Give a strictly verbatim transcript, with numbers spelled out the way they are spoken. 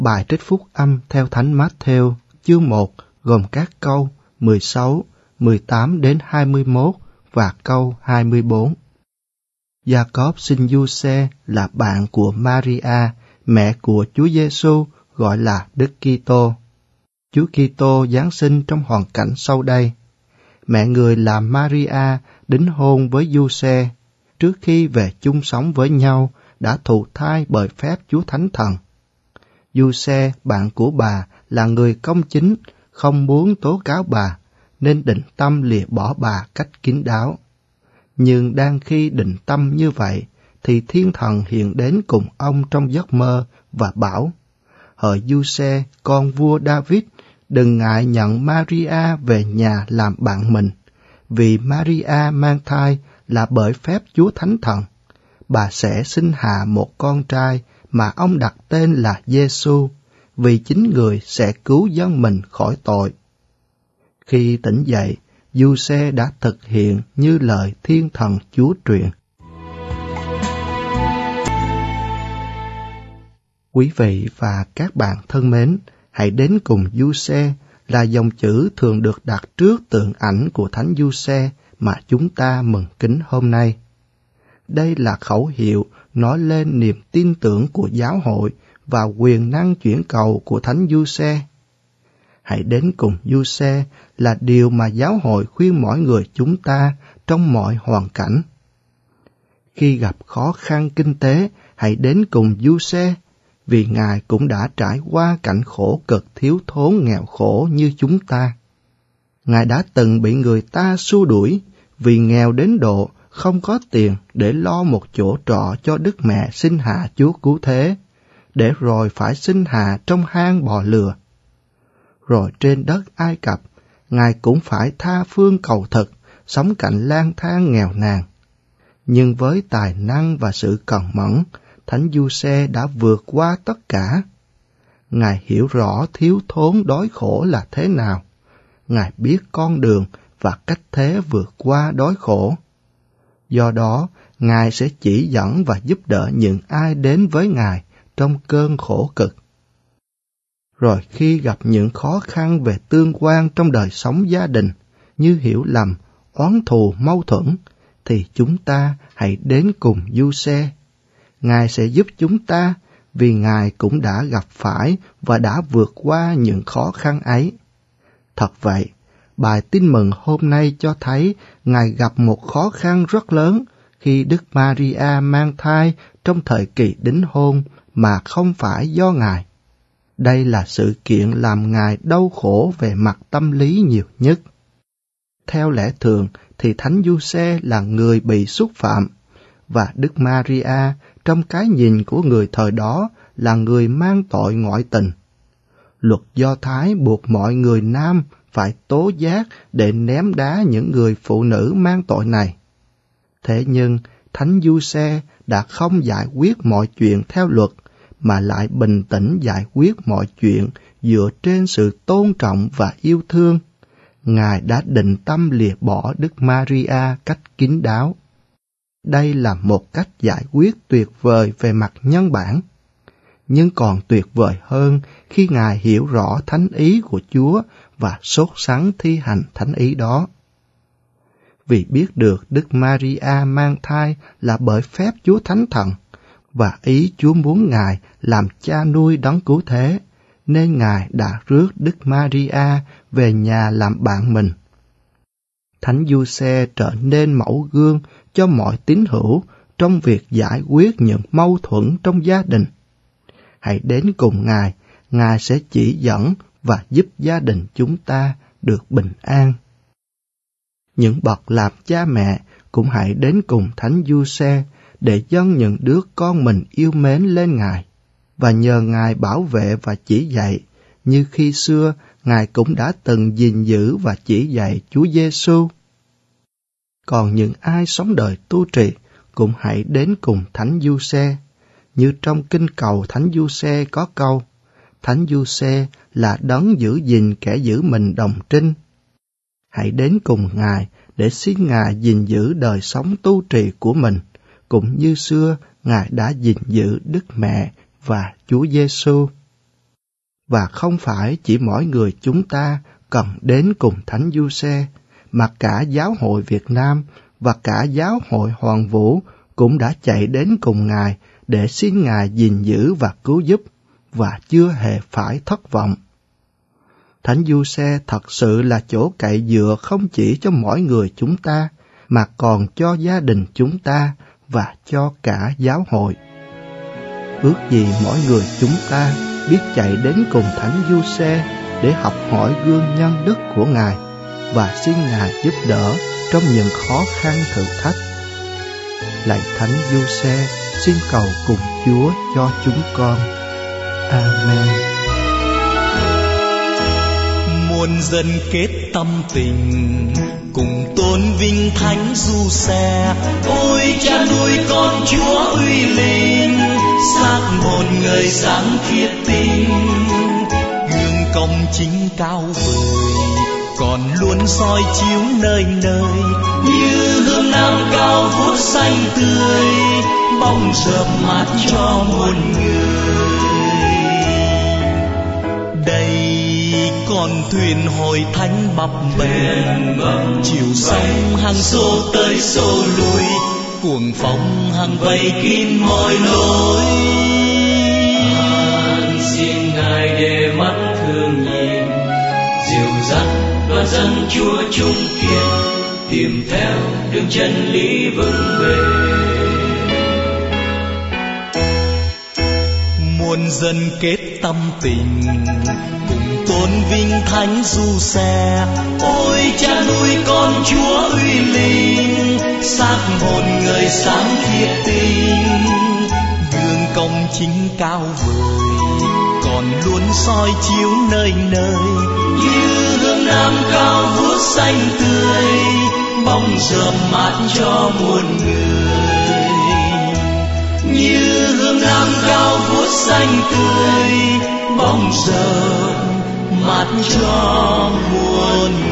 Bài trích phúc âm theo Thánh Mát-thêu chương một gồm các câu mười sáu, mười tám đến hai mươi mốt và câu hai mươi bốn. Gia-cốp sinh Giuse là bạn của Maria, mẹ của Chúa Giêsu, gọi là Đức Kitô. Chúa Kitô giáng sinh trong hoàn cảnh sau đây. Mẹ người là Maria đính hôn với Giuse, trước khi về chung sống với nhau đã thụ thai bởi phép Chúa Thánh Thần. Giuse, bạn của bà, là người công chính, không muốn tố cáo bà, nên định tâm lìa bỏ bà cách kín đáo. Nhưng đang khi định tâm như vậy, thì Thiên Thần hiện đến cùng ông trong giấc mơ và bảo: Hỡi Giuse, con vua David, đừng ngại nhận Maria về nhà làm bạn mình, vì Maria mang thai là bởi phép Chúa Thánh Thần. Bà sẽ sinh hạ một con trai mà ông đặt tên là Giêsu, vì chính người sẽ cứu dân mình khỏi tội. Khi tỉnh dậy, Giuse đã thực hiện như lời Thiên Thần Chúa truyền. Quý vị và các bạn thân mến, hãy đến cùng Giuse là dòng chữ thường được đặt trước tượng ảnh của Thánh Giuse mà chúng ta mừng kính hôm nay. Đây là khẩu hiệu nói lên niềm tin tưởng của giáo hội và quyền năng chuyển cầu của Thánh Giuse. Hãy đến cùng Giuse là điều mà giáo hội khuyên mỗi người chúng ta trong mọi hoàn cảnh. Khi gặp khó khăn kinh tế, hãy đến cùng Giuse, vì Ngài cũng đã trải qua cảnh khổ cực thiếu thốn nghèo khổ như chúng ta. Ngài đã từng bị người ta xua đuổi vì nghèo đến độ không có tiền để lo một chỗ trọ cho Đức Mẹ sinh hạ Chúa Cứu Thế, để rồi phải sinh hạ trong hang bò lừa. Rồi trên đất Ai Cập, Ngài cũng phải tha phương cầu thực, sống cảnh lang thang nghèo nàn. Nhưng với tài năng và sự cần mẫn, Thánh Giuse đã vượt qua tất cả. Ngài hiểu rõ thiếu thốn đói khổ là thế nào. Ngài biết con đường và cách thế vượt qua đói khổ. Do đó, Ngài sẽ chỉ dẫn và giúp đỡ những ai đến với Ngài trong cơn khổ cực. Rồi khi gặp những khó khăn về tương quan trong đời sống gia đình, như hiểu lầm, oán thù, mâu thuẫn, thì chúng ta hãy đến cùng Giuse. Ngài sẽ giúp chúng ta vì Ngài cũng đã gặp phải và đã vượt qua những khó khăn ấy. Thật vậy, bài tin mừng hôm nay cho thấy Ngài gặp một khó khăn rất lớn khi Đức Maria mang thai trong thời kỳ đính hôn mà không phải do Ngài. Đây là sự kiện làm Ngài đau khổ về mặt tâm lý nhiều nhất. Theo lẽ thường thì Thánh Giuse là người bị xúc phạm, và Đức Maria trong cái nhìn của người thời đó là người mang tội ngoại tình. Luật Do Thái buộc mọi người nam phải tố giác để ném đá những người phụ nữ mang tội này. Thế nhưng Thánh Giuse đã không giải quyết mọi chuyện theo luật, mà lại bình tĩnh giải quyết mọi chuyện dựa trên sự tôn trọng và yêu thương. Ngài đã định tâm lìa bỏ Đức Maria cách kín đáo. Đây là một cách giải quyết tuyệt vời về mặt nhân bản, nhưng còn tuyệt vời hơn khi Ngài hiểu rõ thánh ý của Chúa và sốt sắng thi hành thánh ý đó. Vì biết được Đức Maria mang thai là bởi phép Chúa Thánh Thần, và ý Chúa muốn Ngài làm cha nuôi Đấng Cứu Thế, nên Ngài đã rước Đức Maria về nhà làm bạn mình. Thánh Giuse trở nên mẫu gương cho mọi tín hữu trong việc giải quyết những mâu thuẫn trong gia đình. Hãy đến cùng Ngài, Ngài sẽ chỉ dẫn và giúp gia đình chúng ta được bình an. Những bậc làm cha mẹ cũng hãy đến cùng Thánh Giuse để dâng những đứa con mình yêu mến lên Ngài, và nhờ Ngài bảo vệ và chỉ dạy, như khi xưa Ngài cũng đã từng gìn giữ và chỉ dạy Chúa Giêsu. Còn những ai sống đời tu trì cũng hãy đến cùng Thánh Giuse, như trong kinh cầu Thánh Giuse có câu: Thánh Giuse là đấng giữ gìn kẻ giữ mình đồng trinh. Hãy đến cùng Ngài để xin Ngài gìn giữ đời sống tu trì của mình, cũng như xưa Ngài đã gìn giữ Đức Mẹ và Chúa Giêsu. Và không phải chỉ mỗi người chúng ta cần đến cùng Thánh Giuse, mà cả giáo hội Việt Nam và cả giáo hội Hoàn Vũ cũng đã chạy đến cùng Ngài để xin Ngài gìn giữ và cứu giúp, và chưa hề phải thất vọng. Thánh Giuse thật sự là chỗ cậy dựa không chỉ cho mỗi người chúng ta, mà còn cho gia đình chúng ta và cho cả giáo hội. Ước gì mỗi người chúng ta biết chạy đến cùng Thánh Giuse để học hỏi gương nhân đức của Ngài và xin Ngài giúp đỡ trong những khó khăn thử thách. Lạy Thánh Giuse, xin cầu cùng Chúa cho chúng con. Amen. Muôn dân kết tâm tình cùng tôn vinh Thánh Giuse. Ôi cha nuôi con Chúa uy linh, xác một người sáng khiết tinh, gương công chính cao vời còn luôn soi chiếu nơi nơi, như hương nam cao vút xanh tươi, bóng rợp mát cho muôn người. Đây con thuyền hồi thánh bập bềnh, chiều sóng hàng xô tới xô lui, cuồng phong hàng vây kín mọi lối. An xin Ngài để mắt thương nhìn, dìu dắt đoàn dân Chúa chung kiên, tìm theo đường chân lý vững bền. Muôn dân kết tâm tình cùng tôn vinh Thánh Giuse. Ôi cha nuôi con Chúa uy linh, xác hồn người sáng khiết tinh, gương công chính cao vời còn luôn soi chiếu nơi nơi, như hương nam cao vút xanh tươi, bóng rợp mát cho muôn người. Như hương nam cao vút xanh tươi, bóng rợp mát cho muôn người.